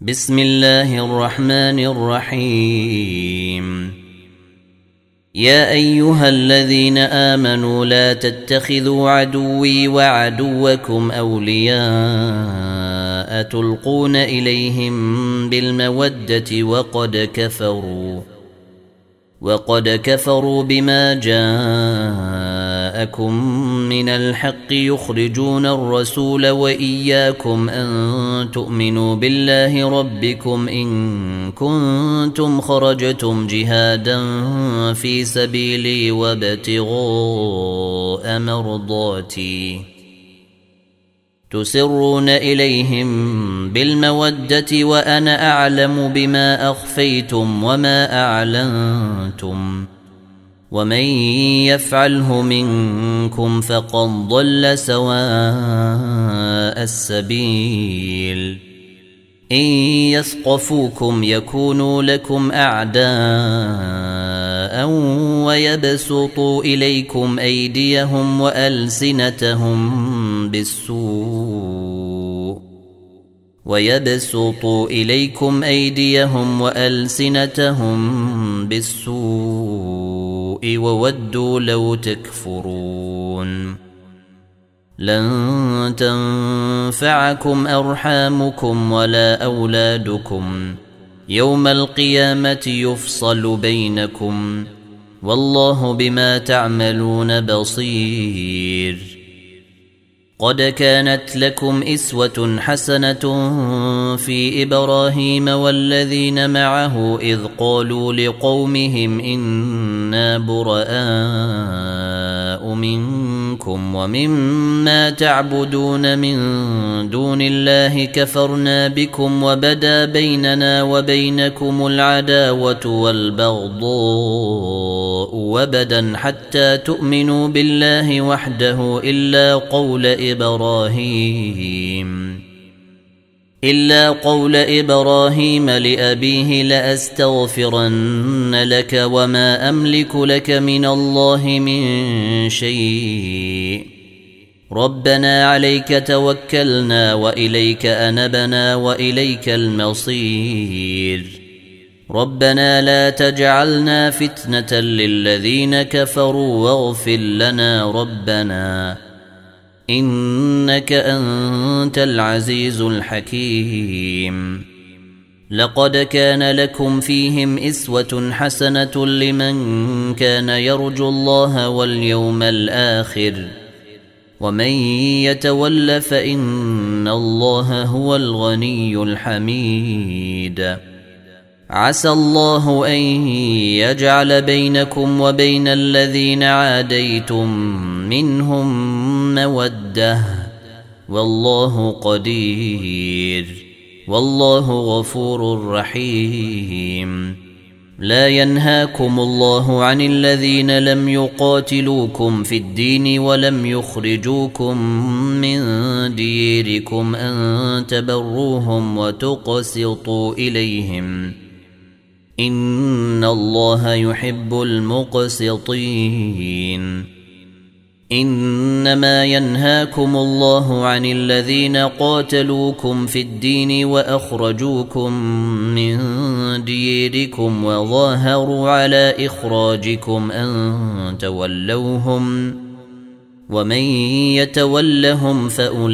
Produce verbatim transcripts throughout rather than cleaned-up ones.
بسم الله الرحمن الرحيم. يا أيها الذين آمنوا لا تتخذوا عدوي وعدوكم أولياء تلقون إليهم بالمودة وقد كفروا وقد كفروا بما جاءكم من الحق يخرجون الرسول وإياكم أن تؤمنوا بالله ربكم إن كنتم خرجتم جهادا في سبيلي وابتغاء مرضاتي تسرون إليهم بالمودة وأنا أعلم بما أخفيتم وما أعلنتم ومن يفعله منكم فقد ضل سواء السبيل. إن يثقفوكم يكونوا لكم أعداء ويبسطوا إليكم أيديهم وألسنتهم بالسوء ويبسطوا إليكم أيديهم وألسنتهم بالسوء وودوا لو تكفرون. لن تنفعكم أرحامكم ولا أولادكم يوم القيامة يفصل بينكم والله بما تعملون بصير. قد كانت لكم إسوة حسنة في إبراهيم والذين معه إذ قالوا لقومهم إنا براء منكم ومما تعبدون من دون الله كفرنا بكم وبدا بيننا وبينكم العداوة والبغضاء وبدا حتى تؤمنوا بالله وحده إلا قول إبراهيم إلا قول إبراهيم لأبيه لأستغفرن لك وما أملك لك من الله من شيء ربنا عليك توكلنا وإليك أنبنا وإليك المصير ربنا لا تجعلنا فتنة للذين كفروا واغفر لنا ربنا إنك أنت العزيز الحكيم. لقد كان لكم فيهم إسوة حسنة لمن كان يرجو الله واليوم الآخر ومن يتول فإن الله هو الغني الحميد. عسى الله أن يجعل بينكم وبين الذين عاديتم منهم مودة والله قدير والله غفور رحيم. لا ينهاكم الله عن الذين لم يقاتلوكم في الدين ولم يخرجوكم من ديركم أن تبروهم وتقسطوا إليهم إن الله يحب المقسطين. إنما ينهاكم الله عن الذين قاتلوكم في الدين وأخرجوكم من ديركم وظاهروا على إخراجكم أن تولوهم ومن يتولهم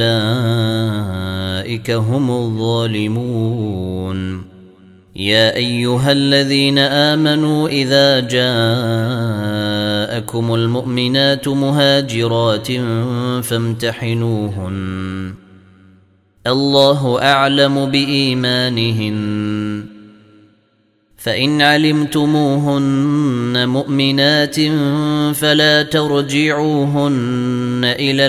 فأولئك هم الظالمون. يا أيها الذين آمنوا إذا جاءكم المؤمنات مهاجرات فامتحنوهن الله أعلم بإيمانهن فإن علمتموهن مؤمنات فلا ترجعوهن إلى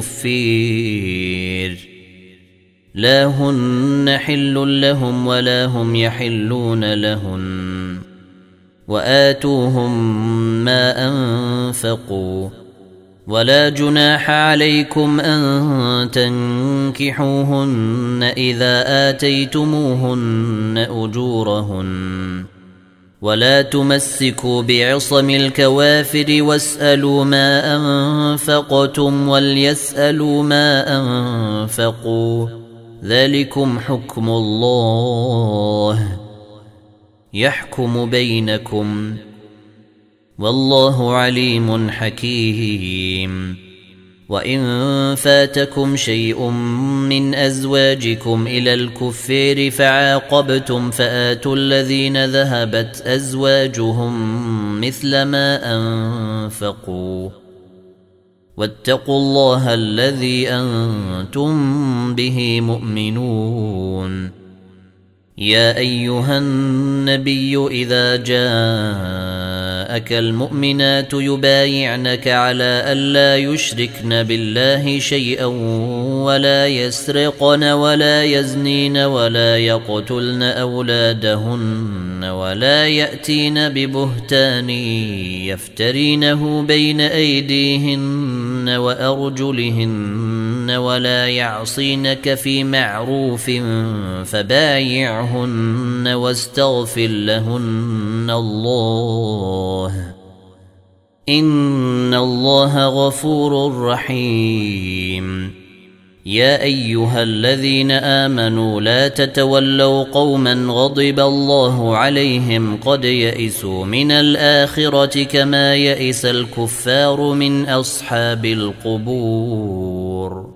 الكفير لا هن حل لهم ولا هم يحلون لهن وآتوهم ما أنفقوا ولا جناح عليكم أن تنكحوهن إذا آتيتموهن أجورهن ولا تمسكوا بعصم الكوافر واسألوا ما أنفقتم وليسألوا ما أنفقوا ذلكم حكم الله يحكم بينكم والله عليم حكيم. وإن فاتكم شيء من أزواجكم إلى الكفار فعاقبتم فآتوا الذين ذهبت أزواجهم مثل ما أنفقوا واتقوا الله الذي أنتم به مؤمنون. يا أيها النبي إذا جاءك المؤمنات يبايعنك على ألا يشركن بالله شيئا ولا يسرقن ولا يزنين ولا يقتلن أولادهن ولا يأتين ببهتان يفترينه بين أيديهن وأرجلهن ولا يعصينك في معروف فبايعهن واستغفر لهن الله إن الله غفور رحيم. يا أيها الذين آمنوا لا تتولوا قوما غضب الله عليهم قد يئسوا من الآخرة كما يئس الكفار من أصحاب القبور.